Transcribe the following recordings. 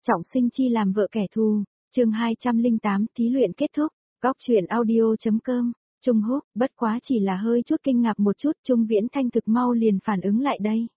Trọng sinh chi làm vợ kẻ thù, chương 208 thí luyện kết thúc, góc truyện audio.com, Trung Húc, bất quá chỉ là hơi chút kinh ngạc một chút, Trung Viễn Thanh thực mau liền phản ứng lại đây.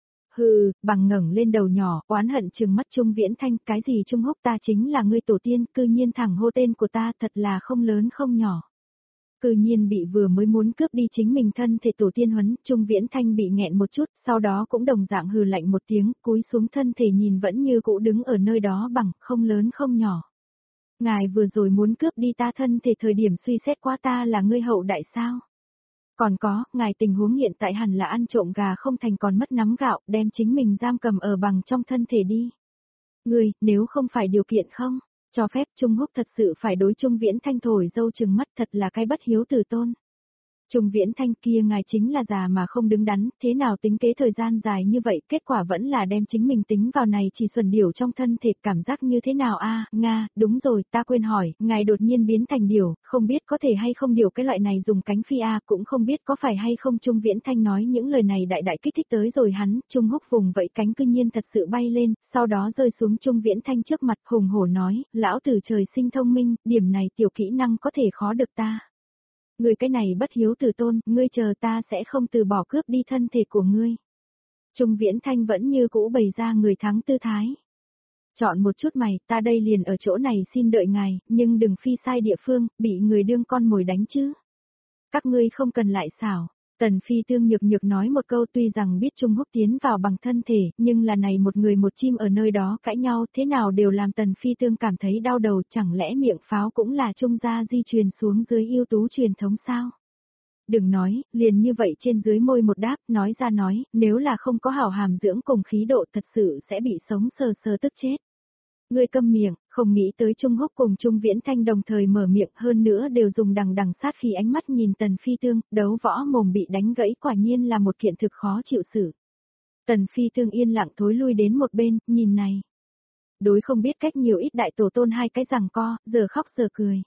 Hừ, bằng ngẩng lên đầu nhỏ, oán hận trừng mắt Trung Viễn Thanh, cái gì Trung Húc ta chính là ngươi tổ tiên, cư nhiên thẳng hô tên của ta thật là không lớn không nhỏ. Cư nhiên bị vừa mới muốn cướp đi chính mình thân thể tổ tiên huấn, Trung Viễn Thanh bị nghẹn một chút, sau đó cũng đồng dạng hừ lạnh một tiếng, cúi xuống thân thể nhìn vẫn như cũ đứng ở nơi đó bằng, không lớn không nhỏ. Ngài vừa rồi muốn cướp đi ta thân thể thời điểm suy xét qua ta là ngươi hậu đại sao? Còn có, ngài tình huống hiện tại hẳn là ăn trộm gà không thành còn mất nắm gạo, đem chính mình giam cầm ở bằng trong thân thể đi. Ngươi, nếu không phải điều kiện không? Cho phép Trung Húc thật sự phải đối Trung Viễn Thanh thổi dâu trừng mắt thật là cái bất hiếu tử tôn. Trung Viễn Thanh kia ngài chính là già mà không đứng đắn, thế nào tính kế thời gian dài như vậy, kết quả vẫn là đem chính mình tính vào này chỉ xuẩn điểu trong thân thể, cảm giác như thế nào a? Nga, đúng rồi, ta quên hỏi, ngài đột nhiên biến thành điểu, không biết có thể hay không điều cái loại này dùng cánh phi a, cũng không biết có phải hay không. Trung Viễn Thanh nói những lời này đại đại kích thích tới rồi hắn, Trung Húc vùng vậy cánh cư nhiên thật sự bay lên, sau đó rơi xuống Trung Viễn Thanh trước mặt hùng hổ nói, lão tử trời sinh thông minh, điểm này tiểu kỹ năng có thể khó được ta. Ngươi cái này bất hiếu tử tôn, ngươi chờ ta sẽ không từ bỏ cướp đi thân thể của ngươi. Trung Viễn Thanh vẫn như cũ bày ra người thắng tư thái. Chọn một chút mày, ta đây liền ở chỗ này xin đợi ngài, nhưng đừng phi sai địa phương, bị người đương con mồi đánh chứ. Các ngươi không cần lại xảo. Tần Phi Tương nhược nhược nói một câu, tuy rằng biết Trung Húc tiến vào bằng thân thể, nhưng là này một người một chim ở nơi đó cãi nhau thế nào đều làm Tần Phi Tương cảm thấy đau đầu, chẳng lẽ miệng pháo cũng là Trung gia di truyền xuống dưới ưu tú truyền thống sao? Đừng nói, liền như vậy trên dưới môi một đáp, nói ra nói, nếu là không có hảo hàm dưỡng cùng khí độ thật sự sẽ bị sống sờ sờ tức chết. Ngươi câm miệng, không nghĩ tới Trung Húc cùng Trung Viễn Thanh đồng thời mở miệng, hơn nữa đều dùng đằng đằng sát khí ánh mắt nhìn Tần Phi Tương, đấu võ mồm bị đánh gãy quả nhiên là một kiện thực khó chịu sự. Tần Phi Tương yên lặng thối lui đến một bên, nhìn này. Đối không biết cách nhiều ít đại tổ tôn hai cái giằng co, giờ khóc giờ cười.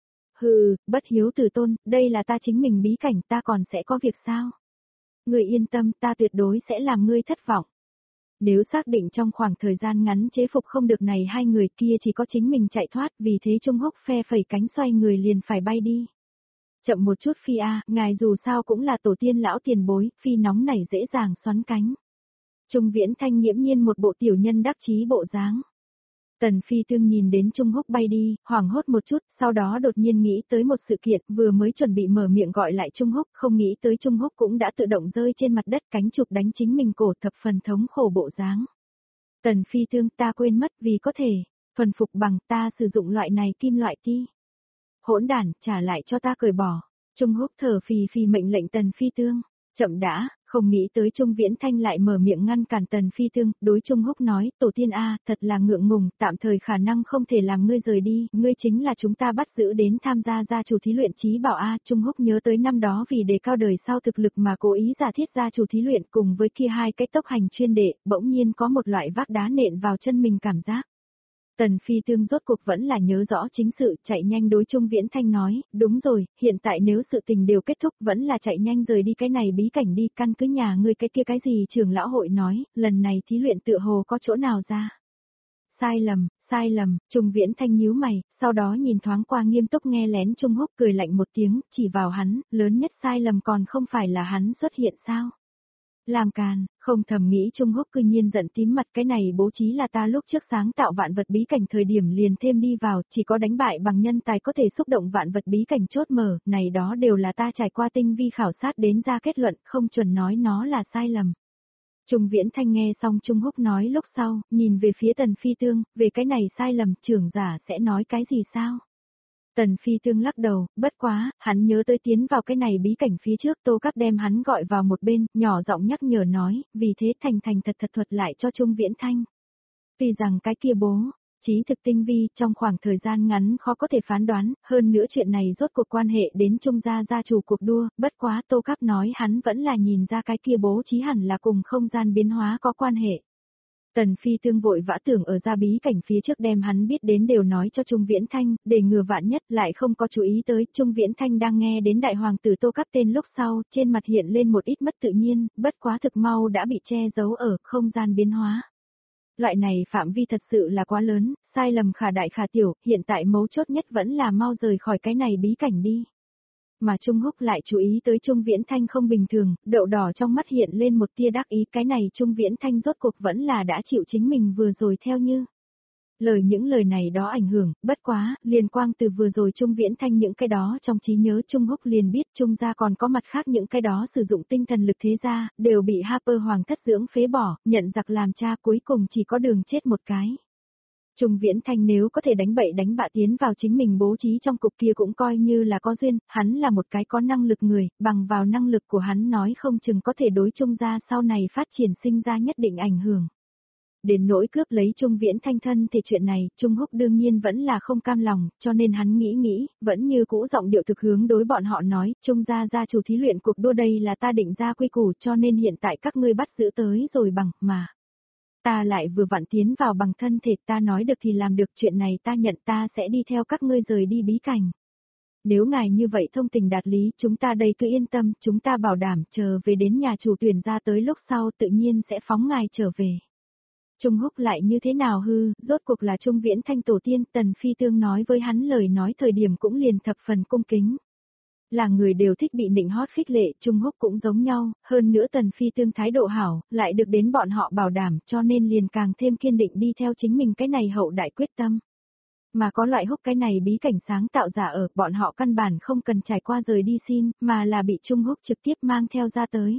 Hừ, bất hiếu tử tôn, đây là ta chính mình bí cảnh, ta còn sẽ có việc sao? Ngươi yên tâm, ta tuyệt đối sẽ làm ngươi thất vọng. Nếu xác định trong khoảng thời gian ngắn chế phục không được này hai người kia chỉ có chính mình chạy thoát, vì thế Trung Húc phe phẩy cánh xoay người liền phải bay đi. Chậm một chút Phi a, ngài dù sao cũng là tổ tiên lão tiền bối, Phi nóng này dễ dàng xoắn cánh. Trung Viễn Thanh nghiễm nhiên một bộ tiểu nhân đắc chí bộ dáng. Tần Phi Tương nhìn đến Trung Húc bay đi, hoảng hốt một chút, sau đó đột nhiên nghĩ tới một sự kiện, vừa mới chuẩn bị mở miệng gọi lại Trung Húc, không nghĩ tới Trung Húc cũng đã tự động rơi trên mặt đất, cánh chụp đánh chính mình cổ, thập phần thống khổ bộ dáng. Tần Phi Tương, ta quên mất, vì có thể phần phục bằng ta sử dụng loại này kim loại ti. Hỗn đản, trả lại cho ta cởi bỏ. Trung Húc thở phì phì mệnh lệnh Tần Phi Tương. Chậm đã, không nghĩ tới Trung Viễn Thanh lại mở miệng ngăn cản Tần Phi Tương, đối Trung Húc nói, tổ tiên a, thật là ngượng ngùng, tạm thời khả năng không thể làm ngươi rời đi, ngươi chính là chúng ta bắt giữ đến tham gia gia chủ thí luyện chí bảo a. Trung Húc nhớ tới năm đó vì đề cao đời sau thực lực mà cố ý giả thiết gia chủ thí luyện cùng với kia hai cái tốc hành chuyên đệ, bỗng nhiên có một loại vác đá nện vào chân mình cảm giác. Tần Phi Tương rốt cuộc vẫn là nhớ rõ chính sự, chạy nhanh đối Trung Viễn Thanh nói, đúng rồi, hiện tại nếu sự tình đều kết thúc vẫn là chạy nhanh rời đi cái này bí cảnh đi, căn cứ nhà ngươi cái kia cái gì trưởng lão hội nói, lần này thí luyện tựa hồ có chỗ nào ra. Sai lầm, Trung Viễn Thanh nhíu mày, sau đó nhìn thoáng qua nghiêm túc nghe lén Trung Húc cười lạnh một tiếng, chỉ vào hắn, lớn nhất sai lầm còn không phải là hắn xuất hiện sao. Làm càn, không thầm nghĩ Trung Húc cư nhiên giận tím mặt, cái này bố trí là ta lúc trước sáng tạo vạn vật bí cảnh thời điểm liền thêm đi vào, chỉ có đánh bại bằng nhân tài có thể xúc động vạn vật bí cảnh chốt mở, này đó đều là ta trải qua tinh vi khảo sát đến ra kết luận, không chuẩn nói nó là sai lầm. Trung Viễn Thanh nghe xong Trung Húc nói lúc sau, nhìn về phía Tần Phi Tương, về cái này sai lầm trưởng giả sẽ nói cái gì sao? Tần Phi Tương lắc đầu, bất quá, hắn nhớ tới tiến vào cái này bí cảnh phía trước, Tô Cáp đem hắn gọi vào một bên, nhỏ giọng nhắc nhở nói, vì thế thành thật thuật lại cho Trung Viễn Thanh. Tuy rằng cái kia bố, trí thực tinh vi, trong khoảng thời gian ngắn khó có thể phán đoán, hơn nữa chuyện này rốt cuộc quan hệ đến Trung gia gia chủ cuộc đua, bất quá Tô Cáp nói hắn vẫn là nhìn ra cái kia bố trí hẳn là cùng không gian biến hóa có quan hệ. Tần Phi Tương vội vã tưởng ở ra bí cảnh phía trước đem hắn biết đến đều nói cho Trung Viễn Thanh, để ngừa vạn nhất lại không có chú ý tới, Trung Viễn Thanh đang nghe đến đại hoàng tử Tô Cáp tên lúc sau, trên mặt hiện lên một ít mất tự nhiên, bất quá thực mau đã bị che giấu ở không gian biến hóa. Loại này phạm vi thật sự là quá lớn, sai lầm khả đại khả tiểu, hiện tại mấu chốt nhất vẫn là mau rời khỏi cái này bí cảnh đi. Mà Trung Húc lại chú ý tới Trung Viễn Thanh không bình thường, đậu đỏ trong mắt hiện lên một tia đắc ý, cái này Trung Viễn Thanh rốt cuộc vẫn là đã chịu chính mình vừa rồi theo như. Những lời này đó ảnh hưởng, bất quá, liên quan từ vừa rồi Trung Viễn Thanh những cái đó trong trí nhớ Trung Húc liền biết Trung gia còn có mặt khác những cái đó sử dụng tinh thần lực thế gia, đều bị Harper Hoàng thất dưỡng phế bỏ, nhận giặc làm cha cuối cùng chỉ có đường chết một cái. Trung Viễn Thanh nếu có thể đánh bậy đánh bạ tiến vào chính mình bố trí trong cục kia cũng coi như là có duyên, hắn là một cái có năng lực người, bằng vào năng lực của hắn nói không chừng có thể đối Trung gia sau này phát triển sinh ra nhất định ảnh hưởng. Đến nỗi cướp lấy Trung Viễn Thanh thân thì chuyện này, Trung Húc đương nhiên vẫn là không cam lòng, cho nên hắn nghĩ, vẫn như cũ giọng điệu thực hướng đối bọn họ nói, Trung gia gia chủ thí luyện cuộc đua đây là ta định ra quy củ cho nên hiện tại các ngươi bắt giữ tới rồi bằng, mà. Ta lại vừa vặn tiến vào bằng thân thể, ta nói được thì làm được, chuyện này ta nhận, ta sẽ đi theo các ngươi rời đi bí cảnh. Nếu ngài như vậy thông tình đạt lý, chúng ta đây cứ yên tâm, chúng ta bảo đảm chờ về đến nhà chủ tuyển ra tới lúc sau tự nhiên sẽ phóng ngài trở về. Trung Húc lại như thế nào hư, rốt cuộc là Trung Viễn Thanh tổ tiên, Tần Phi Tương nói với hắn lời nói thời điểm cũng liền thập phần cung kính. Là người đều thích bị nịnh hót khích lệ, Trung Húc cũng giống nhau, hơn nữa Tần Phi Tương thái độ hảo, lại được đến bọn họ bảo đảm cho nên liền càng thêm kiên định đi theo chính mình cái này hậu đại quyết tâm. Mà có loại Húc cái này bí cảnh sáng tạo giả ở, bọn họ căn bản không cần trải qua rời đi xin, mà là bị Trung Húc trực tiếp mang theo ra tới.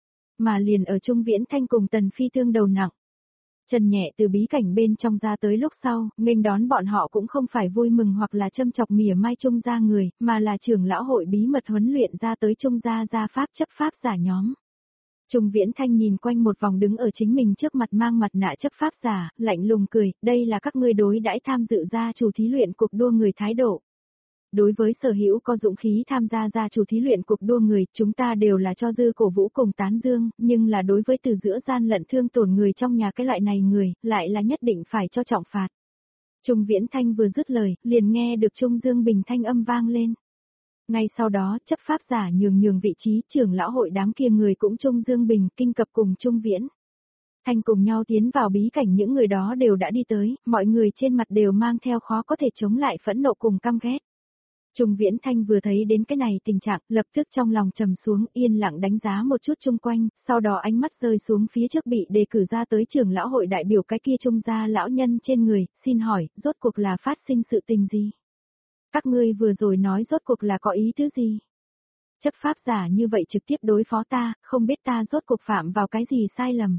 Mà liền ở Trung Viễn Thanh cùng Tần Phi Tương đầu nặng. Trần nhẹ từ bí cảnh bên trong ra tới lúc sau, nghênh đón bọn họ cũng không phải vui mừng hoặc là châm chọc mỉa mai Trung gia người, mà là trưởng lão hội bí mật huấn luyện ra tới Trung gia gia pháp chấp pháp giả nhóm. Trung Viễn Thanh nhìn quanh một vòng đứng ở chính mình trước mặt mang mặt nạ chấp pháp giả, lạnh lùng cười, đây là các ngươi đối đãi tham dự gia chủ thí luyện cuộc đua người thái độ. Đối với sở hữu có dũng khí tham gia gia chủ thí luyện cuộc đua người, chúng ta đều là cho dư cổ vũ cùng tán dương, nhưng là đối với từ giữa gian lận thương tổn người trong nhà cái loại này người, lại là nhất định phải cho trọng phạt. Trung Viễn Thanh vừa dứt lời, liền nghe được Trung Dương Bình thanh âm vang lên. Ngay sau đó, chấp pháp giả nhường vị trí trưởng lão hội đám kia người cũng Trung Dương Bình kinh cập cùng Trung Viễn Thanh cùng nhau tiến vào bí cảnh, những người đó đều đã đi tới, mọi người trên mặt đều mang theo khó có thể chống lại phẫn nộ cùng căm ghét. Trung Viễn Thanh vừa thấy đến cái này tình trạng, lập tức trong lòng trầm xuống, yên lặng đánh giá một chút chung quanh, sau đó ánh mắt rơi xuống phía trước bị đề cử ra tới trưởng lão hội đại biểu cái kia Trung gia lão nhân trên người, xin hỏi, rốt cuộc là phát sinh sự tình gì? Các ngươi vừa rồi nói rốt cuộc là có ý thứ gì? Chấp pháp giả như vậy trực tiếp đối phó ta, không biết ta rốt cuộc phạm vào cái gì sai lầm.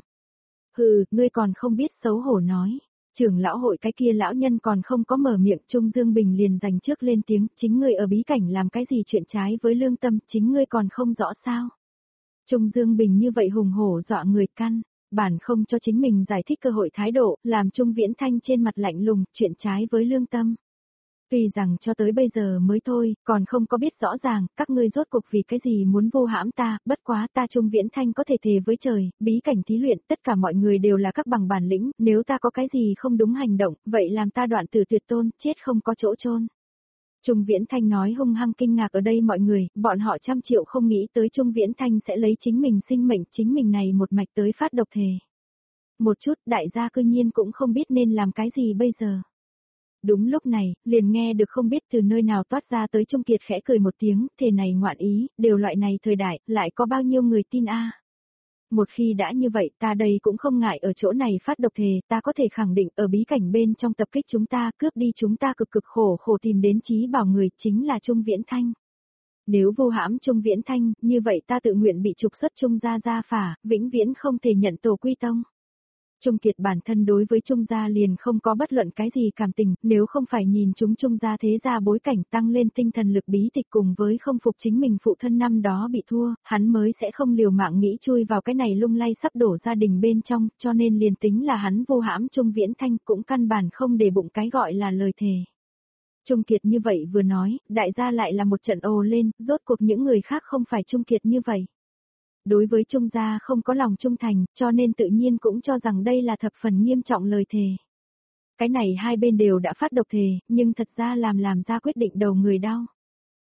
Hừ, ngươi còn không biết xấu hổ nói. Trưởng lão hội cái kia lão nhân còn không có mở miệng, Trung Dương Bình liền giành trước lên tiếng, chính ngươi ở bí cảnh làm cái gì chuyện trái với lương tâm, chính ngươi còn không rõ sao. Trung Dương Bình như vậy hùng hổ dọa người căn, bản không cho chính mình giải thích cơ hội thái độ, làm Trung Viễn Thanh trên mặt lạnh lùng, chuyện trái với lương tâm. Tuy rằng cho tới bây giờ mới thôi, còn không có biết rõ ràng, các ngươi rốt cuộc vì cái gì muốn vô hãm ta, bất quá ta Trung Viễn Thanh có thể thề với trời, bí cảnh thí luyện, tất cả mọi người đều là các bằng bản lĩnh, nếu ta có cái gì không đúng hành động, vậy làm ta đoạn tử tuyệt tôn, chết không có chỗ chôn. Trung Viễn Thanh nói hung hăng kinh ngạc ở đây mọi người, bọn họ trăm triệu không nghĩ tới Trung Viễn Thanh sẽ lấy chính mình sinh mệnh, chính mình này một mạch tới phát độc thề. Một chút, đại gia cư nhiên cũng không biết nên làm cái gì bây giờ. Đúng lúc này, liền nghe được không biết từ nơi nào toát ra tới Trung Kiệt khẽ cười một tiếng, thề này ngoạn ý, đều loại này thời đại, lại có bao nhiêu người tin a? Một khi đã như vậy, ta đây cũng không ngại ở chỗ này phát độc thề, ta có thể khẳng định ở bí cảnh bên trong tập kích chúng ta, cướp đi chúng ta cực cực khổ khổ tìm đến chí bảo người, chính là Trung Viễn Thanh. Nếu vô hãm Trung Viễn Thanh, như vậy ta tự nguyện bị trục xuất Trung gia phả, vĩnh viễn không thể nhận tổ quy tông. Trung Kiệt bản thân đối với Trung gia liền không có bất luận cái gì cảm tình, nếu không phải nhìn chúng Trung gia thế gia bối cảnh tăng lên tinh thần lực bí tịch cùng với không phục chính mình phụ thân năm đó bị thua, hắn mới sẽ không liều mạng nghĩ chui vào cái này lung lay sắp đổ gia đình bên trong, cho nên liền tính là hắn vô hãm Trung Viễn Thanh cũng căn bản không để bụng cái gọi là lời thề. Trung Kiệt như vậy vừa nói, đại gia lại là một trận ồ lên, rốt cuộc những người khác không phải Trung Kiệt như vậy. Đối với Trung gia không có lòng trung thành, cho nên tự nhiên cũng cho rằng đây là thập phần nghiêm trọng lời thề. Cái này hai bên đều đã phát độc thề, nhưng thật ra làm ra quyết định đầu người đau.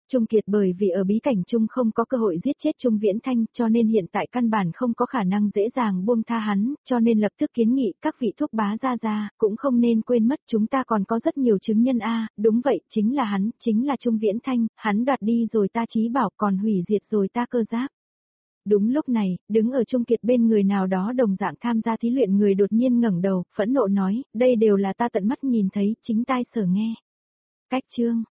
Trung Kiệt bởi vì ở bí cảnh chung không có cơ hội giết chết Trung Viễn Thanh cho nên hiện tại căn bản không có khả năng dễ dàng buông tha hắn, cho nên lập tức kiến nghị các vị thúc bá ra, cũng không nên quên mất chúng ta còn có rất nhiều chứng nhân a. Đúng vậy, chính là hắn, chính là Trung Viễn Thanh, hắn đoạt đi rồi ta trí bảo còn hủy diệt rồi ta cơ giáp. Đúng lúc này, đứng ở Trung Kiệt bên người nào đó đồng dạng tham gia thí luyện người đột nhiên ngẩng đầu, phẫn nộ nói, đây đều là ta tận mắt nhìn thấy, chính tai sở nghe. Cách chương